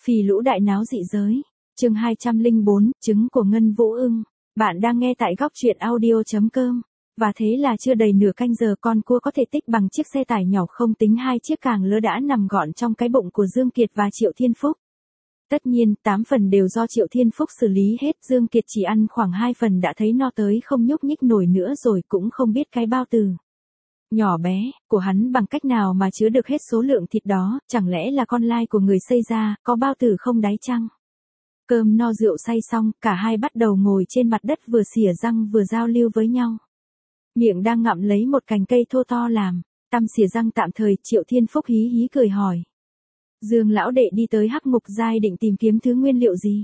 Phì lũ đại náo dị giới. Chương 204, trứng của Ngân Vũ Ưng. Bạn đang nghe tại góc truyện audio.com. Và thế là chưa đầy nửa canh giờ con cua có thể tích bằng chiếc xe tải nhỏ không tính hai chiếc càng lứa đã nằm gọn trong cái bụng của Dương Kiệt và Triệu Thiên Phúc. Tất nhiên, 8 phần đều do Triệu Thiên Phúc xử lý hết, Dương Kiệt chỉ ăn khoảng 2 phần đã thấy no tới không nhúc nhích nổi nữa rồi, cũng không biết cái bao tử nhỏ bé của hắn bằng cách nào mà chứa được hết số lượng thịt đó, chẳng lẽ là con lai của người xây ra, có bao tử không đáy chăng? Cơm no rượu say xong, cả hai bắt đầu ngồi trên mặt đất vừa xỉa răng vừa giao lưu với nhau. Miệng đang ngậm lấy một cành cây thô to làm tăm xỉa răng tạm thời, Triệu Thiên Phúc hí hí cười hỏi. Dương lão đệ đi tới Hắc Ngục Giai định tìm kiếm thứ nguyên liệu gì?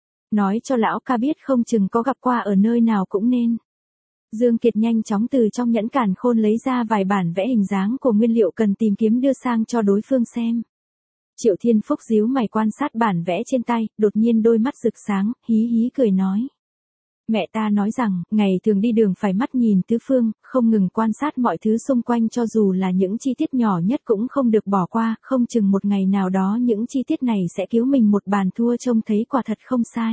Nói cho lão ca biết, không chừng có gặp qua ở nơi nào cũng nên. Dương Kiệt nhanh chóng từ trong nhẫn càn khôn lấy ra vài bản vẽ hình dáng của nguyên liệu cần tìm kiếm đưa sang cho đối phương xem. Triệu Thiên Phúc díu mày quan sát bản vẽ trên tay, đột nhiên đôi mắt rực sáng, hí hí cười nói. Mẹ ta nói rằng, ngày thường đi đường phải mắt nhìn tứ phương, không ngừng quan sát mọi thứ xung quanh, cho dù là những chi tiết nhỏ nhất cũng không được bỏ qua, không chừng một ngày nào đó những chi tiết này sẽ cứu mình một bàn thua, trông thấy quả thật không sai.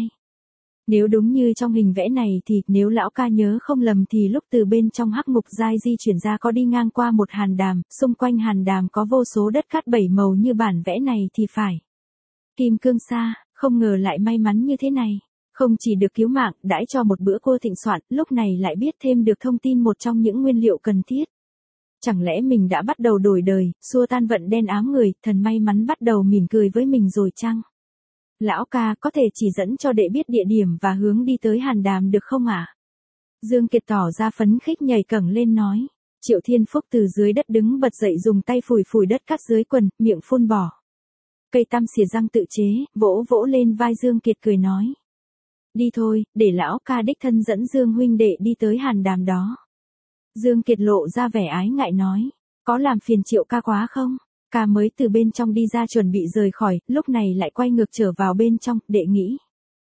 Nếu đúng như trong hình vẽ này thì, nếu lão ca nhớ không lầm thì lúc từ bên trong Hắc Ngục Giai di chuyển ra có đi ngang qua một hàn đàm, xung quanh hàn đàm có vô số đất cát bảy màu như bản vẽ này thì phải. Kim Cương Sa, không ngờ lại may mắn như thế này. Không chỉ được cứu mạng, đãi cho một bữa cua thịnh soạn, lúc này lại biết thêm được thông tin một trong những nguyên liệu cần thiết. Chẳng lẽ mình đã bắt đầu đổi đời, xua tan vận đen ám người, thần may mắn bắt đầu mỉm cười với mình rồi chăng? Lão ca có thể chỉ dẫn cho đệ biết địa điểm và hướng đi tới hàn đàm được không ạ? Dương Kiệt tỏ ra phấn khích nhảy cẫng lên nói. Triệu Thiên Phúc từ dưới đất đứng bật dậy, dùng tay phủi phủi đất cát dưới quần, miệng phun bỏ cây tăm xỉa răng tự chế, vỗ vỗ lên vai Dương Kiệt cười nói. Đi thôi, để lão ca đích thân dẫn Dương huynh đệ đi tới hàn đàm đó. Dương Kiệt lộ ra vẻ ái ngại nói. Có làm phiền Triệu ca quá không? Ca mới từ bên trong đi ra chuẩn bị rời khỏi, lúc này lại quay ngược trở vào bên trong, đệ nghĩ.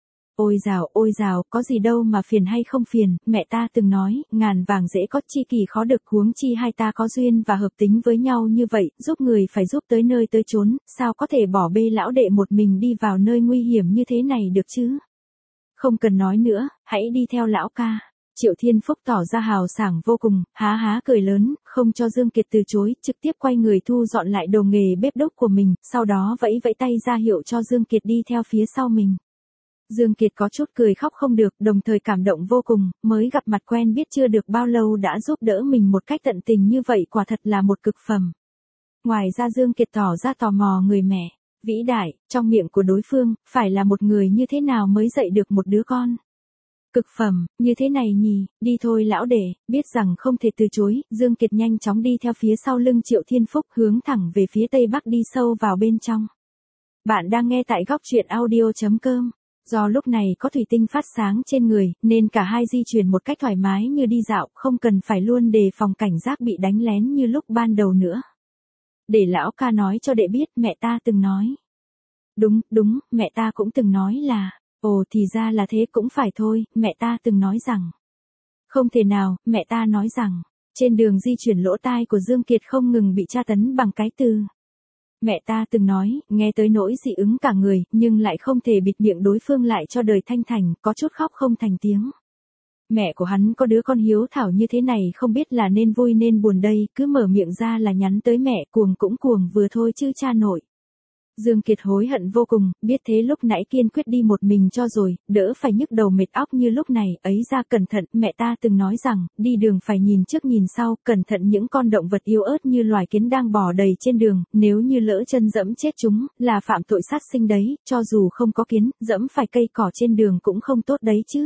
Ôi dào, có gì đâu mà phiền hay không phiền, mẹ ta từng nói, ngàn vàng dễ có chi kỳ khó được, huống chi hai ta có duyên và hợp tính với nhau như vậy, giúp người phải giúp tới nơi tới chốn, sao có thể bỏ bê lão đệ một mình đi vào nơi nguy hiểm như thế này được chứ? Không cần nói nữa, hãy đi theo lão ca. Triệu Thiên Phúc tỏ ra hào sảng vô cùng, há há cười lớn, không cho Dương Kiệt từ chối, trực tiếp quay người thu dọn lại đồ nghề bếp đúc của mình, sau đó vẫy vẫy tay ra hiệu cho Dương Kiệt đi theo phía sau mình. Dương Kiệt có chút cười khóc không được, đồng thời cảm động vô cùng, mới gặp mặt quen biết chưa được bao lâu đã giúp đỡ mình một cách tận tình như vậy, quả thật là một cực phẩm. Ngoài ra Dương Kiệt tỏ ra tò mò người mẹ vĩ đại, trong miệng của đối phương, phải là một người như thế nào mới dạy được một đứa con cực phẩm, như thế này nhỉ? Đi thôi lão đệ, biết rằng không thể từ chối, Dương Kiệt nhanh chóng đi theo phía sau lưng Triệu Thiên Phúc, hướng thẳng về phía tây bắc đi sâu vào bên trong. Bạn đang nghe tại góc truyện audio.com. Do lúc này có thủy tinh phát sáng trên người, nên cả hai di chuyển một cách thoải mái như đi dạo, không cần phải luôn đề phòng cảnh giác bị đánh lén như lúc ban đầu nữa. Để lão ca nói cho đệ biết, mẹ ta từng nói. Đúng, mẹ ta cũng từng nói là, ồ thì ra là thế, cũng phải thôi, mẹ ta từng nói rằng. Không thể nào, mẹ ta nói rằng. Trên đường di chuyển lỗ tai của Dương Kiệt không ngừng bị tra tấn bằng cái từ. Mẹ ta từng nói, nghe tới nỗi dị ứng cả người, nhưng lại không thể bịt miệng đối phương lại cho đời thanh thành, có chút khóc không thành tiếng. Mẹ của hắn có đứa con hiếu thảo như thế này, không biết là nên vui nên buồn đây, cứ mở miệng ra là nhắn tới mẹ, cuồng cũng cuồng vừa thôi chứ cha nội. Dương Kiệt hối hận vô cùng, biết thế lúc nãy kiên quyết đi một mình cho rồi, đỡ phải nhức đầu mệt óc như lúc này, ấy ra cẩn thận, mẹ ta từng nói rằng, đi đường phải nhìn trước nhìn sau, cẩn thận những con động vật yếu ớt như loài kiến đang bò đầy trên đường, nếu như lỡ chân dẫm chết chúng, là phạm tội sát sinh đấy, cho dù không có kiến, dẫm phải cây cỏ trên đường cũng không tốt đấy chứ.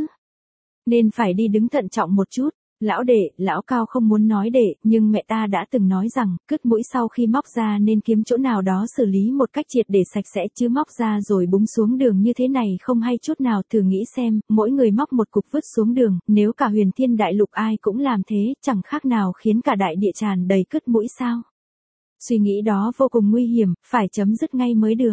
Nên phải đi đứng thận trọng một chút. Lão đệ, lão cao không muốn nói đệ, nhưng mẹ ta đã từng nói rằng, cứt mũi sau khi móc ra nên kiếm chỗ nào đó xử lý một cách triệt để sạch sẽ, chứ móc ra rồi búng xuống đường như thế này không hay chút nào. Thử nghĩ xem, mỗi người móc một cục vứt xuống đường, nếu cả huyền thiên đại lục ai cũng làm thế, chẳng khác nào khiến cả đại địa tràn đầy cứt mũi sao. Suy nghĩ đó vô cùng nguy hiểm, phải chấm dứt ngay mới được.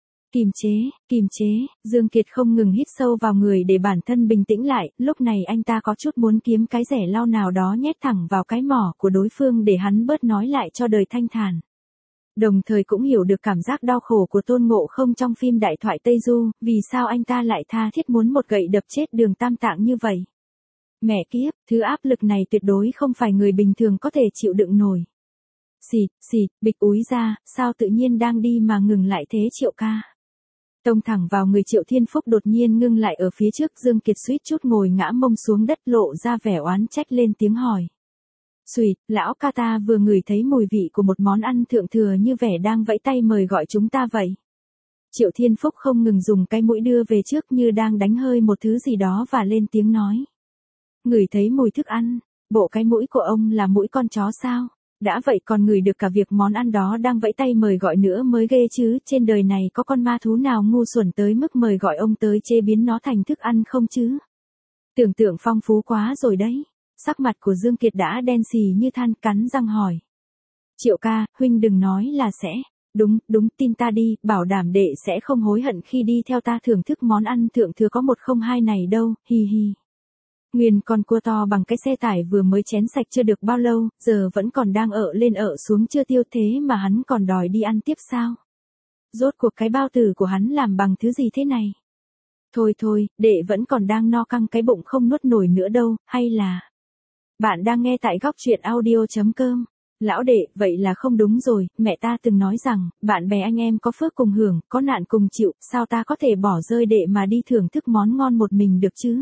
Kìm chế, Dương Kiệt không ngừng hít sâu vào người để bản thân bình tĩnh lại, lúc này anh ta có chút muốn kiếm cái rẻ lau nào đó nhét thẳng vào cái mỏ của đối phương để hắn bớt nói lại cho đời thanh thản. Đồng thời cũng hiểu được cảm giác đau khổ của Tôn Ngộ Không trong phim Đại thoại Tây Du, vì sao anh ta lại tha thiết muốn một gậy đập chết Đường Tam Tạng như vậy. Mẹ kiếp, thứ áp lực này tuyệt đối không phải người bình thường có thể chịu đựng nổi. Xịt, xịt, bịch úi ra, sao tự nhiên đang đi mà ngừng lại thế Triệu ca. Tông thẳng vào người Triệu Thiên Phúc đột nhiên ngưng lại ở phía trước, Dương Kiệt suýt chút ngồi ngã mông xuống đất, lộ ra vẻ oán trách lên tiếng hỏi. Xùyt, lão ca ta vừa ngửi thấy mùi vị của một món ăn thượng thừa như vẻ đang vẫy tay mời gọi chúng ta vậy. Triệu Thiên Phúc không ngừng dùng cái mũi đưa về trước như đang đánh hơi một thứ gì đó và lên tiếng nói. Ngửi thấy mùi thức ăn, bộ cái mũi của ông là mũi con chó sao? Đã vậy còn ngửi được cả việc món ăn đó đang vẫy tay mời gọi nữa mới ghê chứ, trên đời này có con ma thú nào ngu xuẩn tới mức mời gọi ông tới chế biến nó thành thức ăn không chứ? Tưởng tượng phong phú quá rồi đấy. Sắc mặt của Dương Kiệt đã đen xì như than, cắn răng hỏi. Triệu ca, huynh đừng nói là sẽ. Đúng, tin ta đi, bảo đảm đệ sẽ không hối hận khi đi theo ta thưởng thức món ăn thượng thừa có 102 này đâu, hi hi. Nguyên con cua to bằng cái xe tải vừa mới chén sạch chưa được bao lâu, giờ vẫn còn đang ợ lên ợ xuống chưa tiêu, thế mà hắn còn đòi đi ăn tiếp sao? Rốt cuộc cái bao tử của hắn làm bằng thứ gì thế này? Thôi, đệ vẫn còn đang no căng cái bụng không nuốt nổi nữa đâu, hay là... Bạn đang nghe tại góc truyện audio.com. Lão đệ, vậy là không đúng rồi, mẹ ta từng nói rằng, bạn bè anh em có phước cùng hưởng, có nạn cùng chịu, sao ta có thể bỏ rơi đệ mà đi thưởng thức món ngon một mình được chứ?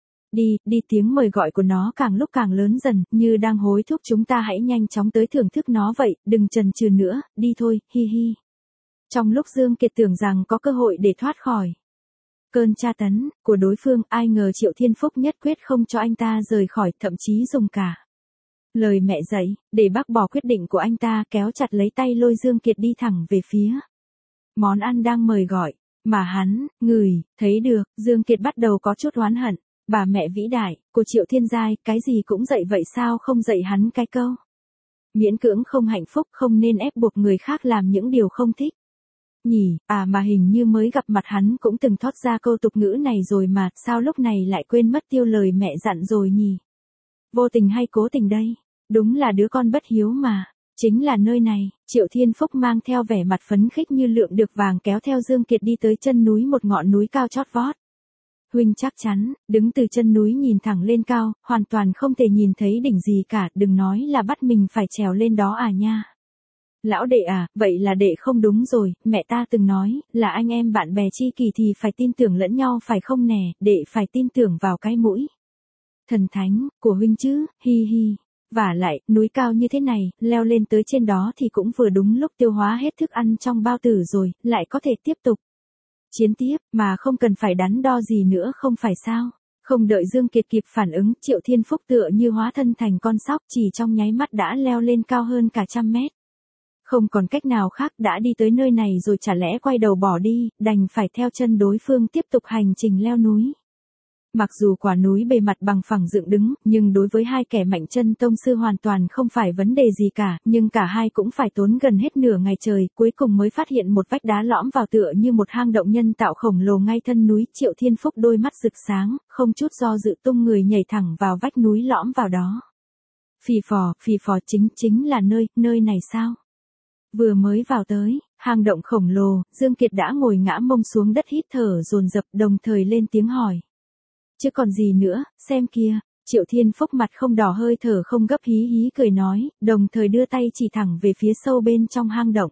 Đi, tiếng mời gọi của nó càng lúc càng lớn dần, như đang hối thúc chúng ta hãy nhanh chóng tới thưởng thức nó vậy, đừng chần chừ nữa, đi thôi, hi hi. Trong lúc Dương Kiệt tưởng rằng có cơ hội để thoát khỏi cơn tra tấn của đối phương, ai ngờ Triệu Thiên Phúc nhất quyết không cho anh ta rời khỏi, thậm chí dùng cả lời mẹ dạy, để bác bỏ quyết định của anh ta, kéo chặt lấy tay lôi Dương Kiệt đi thẳng về phía món ăn đang mời gọi, mà hắn, ngửi, thấy được, Dương Kiệt bắt đầu có chút oán hận. Bà mẹ vĩ đại, của Triệu Thiên Giai, cái gì cũng dạy vậy sao không dạy hắn cái câu. Miễn cưỡng không hạnh phúc, không nên ép buộc người khác làm những điều không thích. Nhỉ, mà hình như mới gặp mặt hắn cũng từng thốt ra câu tục ngữ này rồi mà, sao lúc này lại quên mất tiêu lời mẹ dặn rồi nhỉ? Vô tình hay cố tình đây? Đúng là đứa con bất hiếu mà. Chính là nơi này, Triệu Thiên Phúc mang theo vẻ mặt phấn khích như lượm được vàng kéo theo Dương Kiệt đi tới chân núi, một ngọn núi cao chót vót. Huynh chắc chắn, đứng từ chân núi nhìn thẳng lên cao, hoàn toàn không thể nhìn thấy đỉnh gì cả, đừng nói là bắt mình phải trèo lên đó à nha. Lão đệ à, vậy là đệ không đúng rồi, mẹ ta từng nói, là anh em bạn bè chi kỷ thì phải tin tưởng lẫn nhau phải không nè, đệ phải tin tưởng vào cái mũi thần thánh của huynh chứ, hi hi. Vả lại, núi cao như thế này, leo lên tới trên đó thì cũng vừa đúng lúc tiêu hóa hết thức ăn trong bao tử rồi, lại có thể tiếp tục chiến tiếp, mà không cần phải đắn đo gì nữa không phải sao? Không đợi Dương Kiệt kịp phản ứng, Triệu Thiên Phúc tựa như hóa thân thành con sóc, chỉ trong nháy mắt đã leo lên cao hơn cả 100 mét. Không còn cách nào khác, đã đi tới nơi này rồi chả lẽ quay đầu bỏ đi, đành phải theo chân đối phương tiếp tục hành trình leo núi. Mặc dù quả núi bề mặt bằng phẳng dựng đứng, nhưng đối với hai kẻ mạnh chân tông sư hoàn toàn không phải vấn đề gì cả, nhưng cả hai cũng phải tốn gần hết nửa ngày trời, cuối cùng mới phát hiện một vách đá lõm vào tựa như một hang động nhân tạo khổng lồ ngay thân núi. Triệu Thiên Phúc đôi mắt rực sáng, không chút do dự tung người nhảy thẳng vào vách núi lõm vào đó. Phì phò, chính là nơi này sao? Vừa mới vào tới hang động khổng lồ, Dương Kiệt đã ngồi ngã mông xuống đất hít thở dồn dập, đồng thời lên tiếng hỏi. Chứ còn gì nữa, xem kia. Triệu Thiên Phúc mặt không đỏ hơi thở không gấp, hí hí cười nói, đồng thời đưa tay chỉ thẳng về phía sâu bên trong hang động.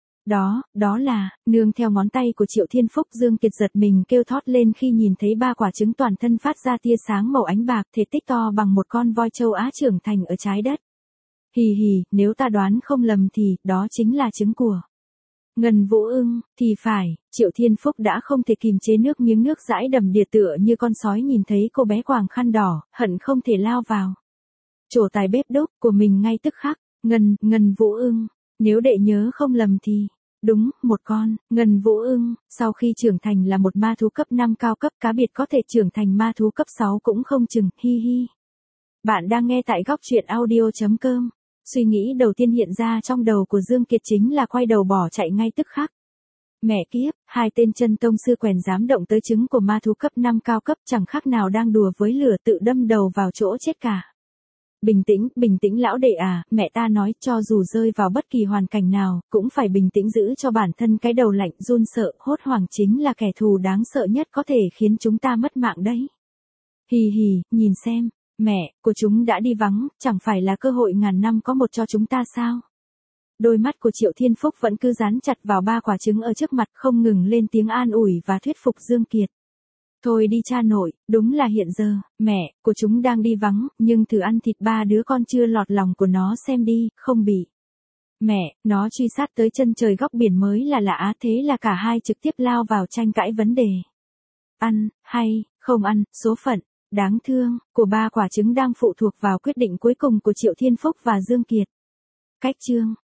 Đó là, nương theo ngón tay của Triệu Thiên Phúc, Dương Kiệt giật mình kêu thót lên khi nhìn thấy 3 quả trứng toàn thân phát ra tia sáng màu ánh bạc, thể tích to bằng một con voi châu Á trưởng thành ở trái đất. Hì hì, nếu ta đoán không lầm thì, đó chính là trứng của Ngân Vũ Ưng, thì phải. Triệu Thiên Phúc đã không thể kìm chế nước miếng nước dãi đầm đìa, tựa như con sói nhìn thấy cô bé quàng khăn đỏ, hận không thể lao vào trổ tài bếp đúc của mình ngay tức khắc. Ngân Vũ Ưng, nếu đệ nhớ không lầm thì, đúng, một con Ngân Vũ Ưng, sau khi trưởng thành là một ma thú cấp 5 cao cấp, cá biệt có thể trưởng thành ma thú cấp 6 cũng không chừng, hi hi. Bạn đang nghe tại góc truyện audio.com. Suy nghĩ đầu tiên hiện ra trong đầu của Dương Kiệt chính là quay đầu bỏ chạy ngay tức khắc. Mẹ kiếp, hai tên chân tông sư quèn dám động tới trứng của ma thú cấp 5 cao cấp, chẳng khác nào đang đùa với lửa, tự đâm đầu vào chỗ chết cả. Bình tĩnh lão đệ à, mẹ ta nói cho dù rơi vào bất kỳ hoàn cảnh nào, cũng phải bình tĩnh giữ cho bản thân cái đầu lạnh run sợ, hốt hoảng chính là kẻ thù đáng sợ nhất có thể khiến chúng ta mất mạng đấy. Hì hì, nhìn xem, mẹ của chúng đã đi vắng, chẳng phải là cơ hội ngàn năm có một cho chúng ta sao? Đôi mắt của Triệu Thiên Phúc vẫn cứ dán chặt vào 3 quả trứng ở trước mặt, không ngừng lên tiếng an ủi và thuyết phục Dương Kiệt. Thôi đi cha nội, đúng là hiện giờ, mẹ của chúng đang đi vắng, nhưng thử ăn thịt 3 đứa con chưa lọt lòng của nó xem đi, không bị. Mẹ, nó truy sát tới chân trời góc biển mới là lạ, thế là cả hai trực tiếp lao vào tranh cãi vấn đề. Ăn, hay, không ăn, số phận, đáng thương, của 3 quả trứng đang phụ thuộc vào quyết định cuối cùng của Triệu Thiên Phúc và Dương Kiệt. Cách chương